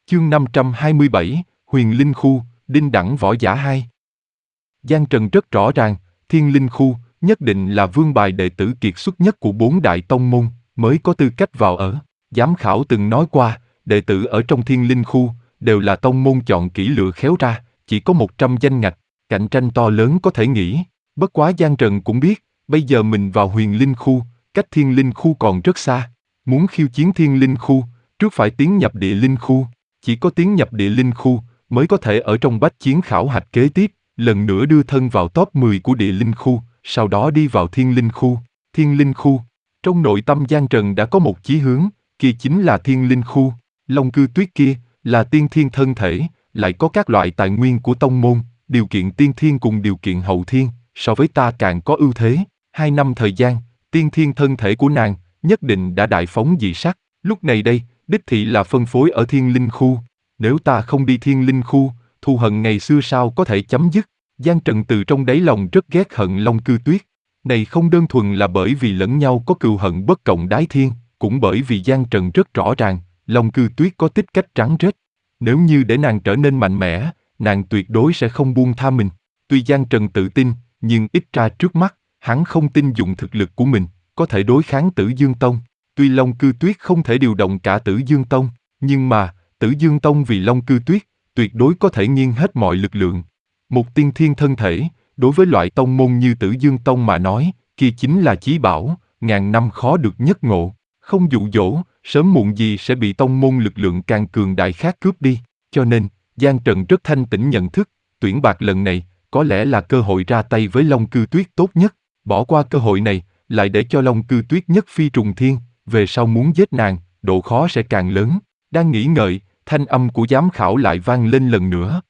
Chương 527, Huyền Linh Khu, Đinh Đẳng Võ Giả 2. Giang Trần rất rõ ràng, Thiên Linh Khu nhất định là vương bài đệ tử kiệt xuất nhất của 4 đại tông môn mới có tư cách vào ở. Giám khảo từng nói qua, đệ tử ở trong Thiên Linh Khu đều là tông môn chọn kỹ lựa khéo ra, chỉ có 100 danh ngạch, cạnh tranh to lớn có thể nghĩ. Bất quá Giang Trần cũng biết, bây giờ mình vào Huyền Linh Khu, cách Thiên Linh Khu còn rất xa. Muốn khiêu chiến Thiên Linh Khu, trước phải tiến nhập Địa Linh Khu. Chỉ có tiến nhập Địa Linh Khu mới có thể ở trong bách chiến khảo hạch kế tiếp, lần nữa đưa thân vào top 10 của Địa Linh Khu, sau đó đi vào Thiên Linh Khu. Thiên Linh Khu, trong nội tâm Giang Trần đã có một chí hướng, kia chính là Thiên Linh Khu. Long Cư Tuyết kia là tiên thiên thân thể, lại có các loại tài nguyên của tông môn, điều kiện tiên thiên cùng điều kiện hậu thiên, so với ta càng có ưu thế. 2 năm thời gian, tiên thiên thân thể của nàng nhất định đã đại phóng dị sắc. Lúc này đây, đích thị là phân phối ở Thiên Linh Khu. Nếu ta không đi Thiên Linh Khu, thù hận ngày xưa sao có thể chấm dứt? Giang Trần từ trong đáy lòng rất ghét hận Long Cư Tuyết. Này không đơn thuần là bởi vì lẫn nhau có cừu hận bất cộng đái thiên, cũng bởi vì Giang Trần rất rõ ràng, Long Cư Tuyết có tích cách trắng rết. Nếu như để nàng trở nên mạnh mẽ, nàng tuyệt đối sẽ không buông tha mình. Tuy Giang Trần tự tin, nhưng ít ra trước mắt, hắn không tin dùng thực lực của mình, có thể đối kháng Tử Dương Tông. Tuy Long Cư Tuyết không thể điều động cả Tử Dương Tông, nhưng mà, Tử Dương Tông vì Long Cư Tuyết, tuyệt đối có thể nghiêng hết mọi lực lượng. Một tiên thiên thân thể, đối với loại tông môn như Tử Dương Tông mà nói, kia chính là chí bảo, ngàn năm khó được nhất ngộ. Không dụ dỗ, sớm muộn gì sẽ bị tông môn lực lượng càng cường đại khác cướp đi. Cho nên, Giang Trần rất thanh tĩnh nhận thức, tuyển bạc lần này, có lẽ là cơ hội ra tay với Long Cư Tuyết tốt nhất. Bỏ qua cơ hội này, lại để cho Long Cư Tuyết nhất phi trùng thiên, về sau muốn giết nàng, độ khó sẽ càng lớn. Đang nghĩ ngợi, thanh âm của giám khảo lại vang lên lần nữa.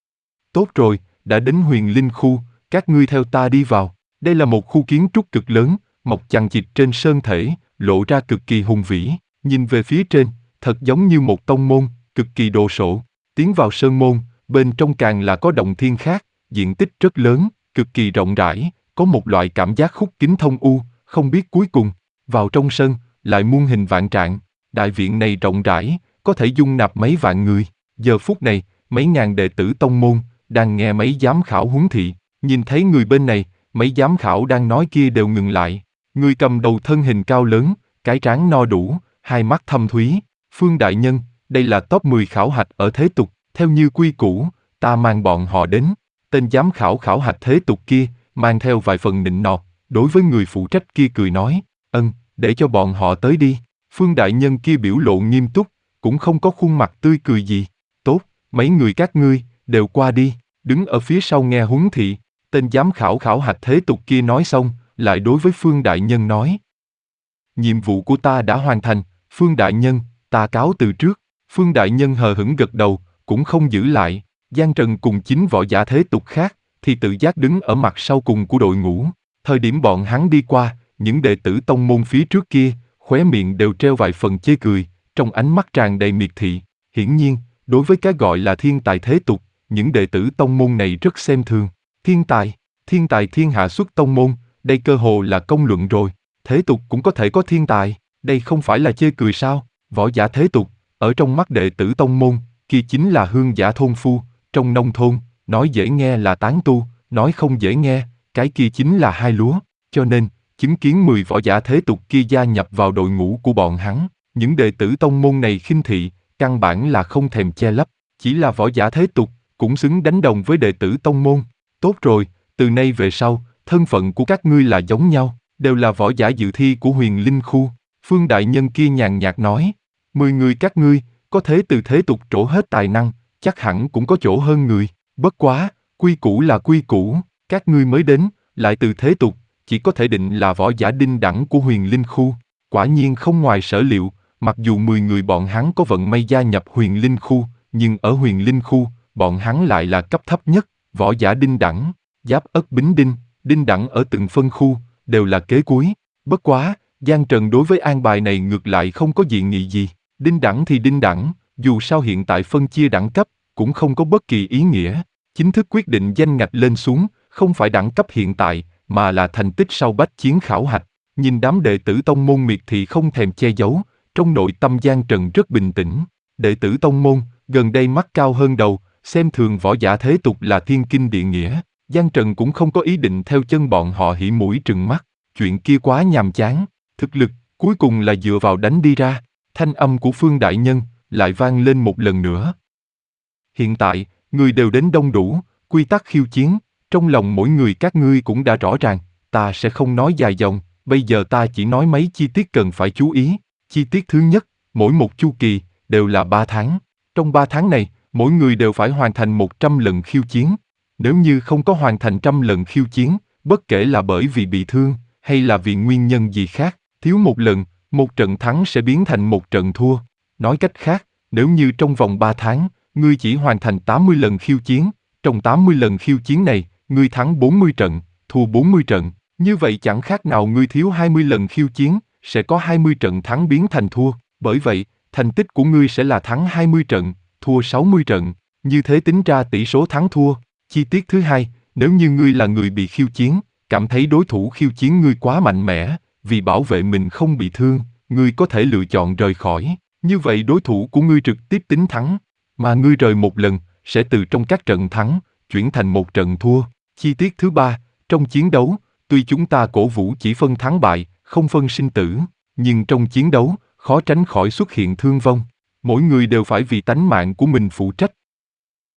Tốt rồi, đã đến Huyền Linh Khu, các ngươi theo ta đi vào. Đây là một khu kiến trúc cực lớn, mọc chằng chịt trên sơn thể, lộ ra cực kỳ hùng vĩ. Nhìn về phía trên, thật giống như một tông môn, cực kỳ đồ sộ. Tiến vào sơn môn, bên trong càng là có động thiên khác, diện tích rất lớn, cực kỳ rộng rãi, có một loại cảm giác khúc kính thông u, không biết cuối cùng. Vào trong sân, lại muôn hình vạn trạng. Đại viện này rộng rãi, có thể dung nạp mấy vạn người. Giờ phút này, mấy ngàn đệ tử tông môn đang nghe mấy giám khảo huấn thị. Nhìn thấy người bên này, mấy giám khảo đang nói kia đều ngừng lại. Người cầm đầu thân hình cao lớn, cái trán no đủ, hai mắt thâm thúy. Phương đại nhân, đây là top 10 khảo hạch ở thế tục, theo như quy củ, ta mang bọn họ đến. Tên giám khảo khảo hạch thế tục kia, mang theo vài phần nịnh nọt, đối với người phụ trách kia cười nói, để cho bọn họ tới đi. Phương đại nhân kia biểu lộ nghiêm túc, cũng không có khuôn mặt tươi cười gì. Tốt, mấy người các ngươi, đều qua đi. Đứng ở phía sau nghe huấn thị, tên giám khảo khảo hạch thế tục kia nói xong, lại đối với Phương đại nhân nói. Nhiệm vụ của ta đã hoàn thành, Phương đại nhân, ta cáo từ trước. Phương đại nhân hờ hững gật đầu, cũng không giữ lại. Giang Trần cùng 9 võ giả thế tục khác, thì tự giác đứng ở mặt sau cùng của đội ngũ. Thời điểm bọn hắn đi qua, những đệ tử tông môn phía trước kia, khóe miệng đều treo vài phần chê cười, trong ánh mắt tràn đầy miệt thị. Hiển nhiên, đối với cái gọi là thiên tài thế tục, những đệ tử tông môn này rất xem thường. Thiên tài thiên hạ xuất tông môn, đây cơ hồ là công luận rồi. Thế tục cũng có thể có thiên tài, đây không phải là chê cười sao? Võ giả thế tục, ở trong mắt đệ tử tông môn, kia chính là hương giả thôn phu, trong nông thôn, nói dễ nghe là tán tu, nói không dễ nghe, cái kia chính là hai lúa. Cho nên, chứng kiến 10 võ giả thế tục kia gia nhập vào đội ngũ của bọn hắn, những đệ tử tông môn này khinh thị, căn bản là không thèm che lấp, chỉ là võ giả thế tục, cũng xứng đánh đồng với đệ tử tông môn. Tốt rồi, từ nay về sau, thân phận của các ngươi là giống nhau, đều là võ giả dự thi của Huyền Linh Khu. Phương đại nhân kia nhàn nhạt nói, 10 người các ngươi, có thể từ thế tục trổ hết tài năng, chắc hẳn cũng có chỗ hơn người. Bất quá, quy củ là quy củ, các ngươi mới đến, lại từ thế tục, chỉ có thể định là võ giả đinh đẳng của Huyền Linh Khu. Quả nhiên không ngoài sở liệu, mặc dù 10 người bọn hắn có vận may gia nhập Huyền Linh Khu, nhưng ở Huyền Linh Khu, bọn hắn lại là cấp thấp nhất, võ giả đinh đẳng, Giáp Ất Bính Đinh, đinh đẳng ở từng phân khu, đều là kế cuối. Bất quá, Giang Trần đối với an bài này ngược lại không có dị nghị gì. Đinh đẳng thì đinh đẳng, dù sao hiện tại phân chia đẳng cấp, cũng không có bất kỳ ý nghĩa. Chính thức quyết định danh ngạch lên xuống, không phải đẳng cấp hiện tại, mà là thành tích sau bách chiến khảo hạch. Nhìn đám đệ tử tông môn miệt thị không thèm che giấu, trong nội tâm Giang Trần rất bình tĩnh. Đệ tử tông môn, gần đây mắt cao hơn đầu, xem thường võ giả thế tục là thiên kinh địa nghĩa. Giang Trần cũng không có ý định theo chân bọn họ hỉ mũi trừng mắt, chuyện kia quá nhàm chán, thực lực, cuối cùng là dựa vào đánh đi ra. Thanh âm của Phương Đại Nhân lại vang lên một lần nữa. Hiện tại, người đều đến đông đủ, quy tắc khiêu chiến, trong lòng mỗi người các ngươi cũng đã rõ ràng, ta sẽ không nói dài dòng, bây giờ ta chỉ nói mấy chi tiết cần phải chú ý. Chi tiết thứ nhất, mỗi một chu kỳ, đều là 3 tháng. Trong 3 tháng này, mỗi người đều phải hoàn thành 100 lần khiêu chiến. Nếu như không có hoàn thành 100 lần khiêu chiến, bất kể là bởi vì bị thương, hay là vì nguyên nhân gì khác, thiếu một lần, một trận thắng sẽ biến thành một trận thua. Nói cách khác, nếu như trong vòng 3 tháng, ngươi chỉ hoàn thành 80 lần khiêu chiến, trong 80 lần khiêu chiến này, ngươi thắng 40 trận, thua 40 trận, như vậy chẳng khác nào ngươi thiếu 20 lần khiêu chiến, sẽ có 20 trận thắng biến thành thua, bởi vậy, thành tích của ngươi sẽ là thắng 20 trận, thua 60 trận, như thế tính ra tỷ số thắng thua. Chi tiết thứ hai, nếu như ngươi là người bị khiêu chiến, cảm thấy đối thủ khiêu chiến ngươi quá mạnh mẽ, vì bảo vệ mình không bị thương, ngươi có thể lựa chọn rời khỏi, như vậy đối thủ của ngươi trực tiếp tính thắng, mà ngươi rời một lần, sẽ từ trong các trận thắng, chuyển thành một trận thua. Chi tiết thứ ba, trong chiến đấu, tuy chúng ta cổ vũ chỉ phân thắng bại, không phân sinh tử, nhưng trong chiến đấu, khó tránh khỏi xuất hiện thương vong. Mỗi người đều phải vì tánh mạng của mình phụ trách,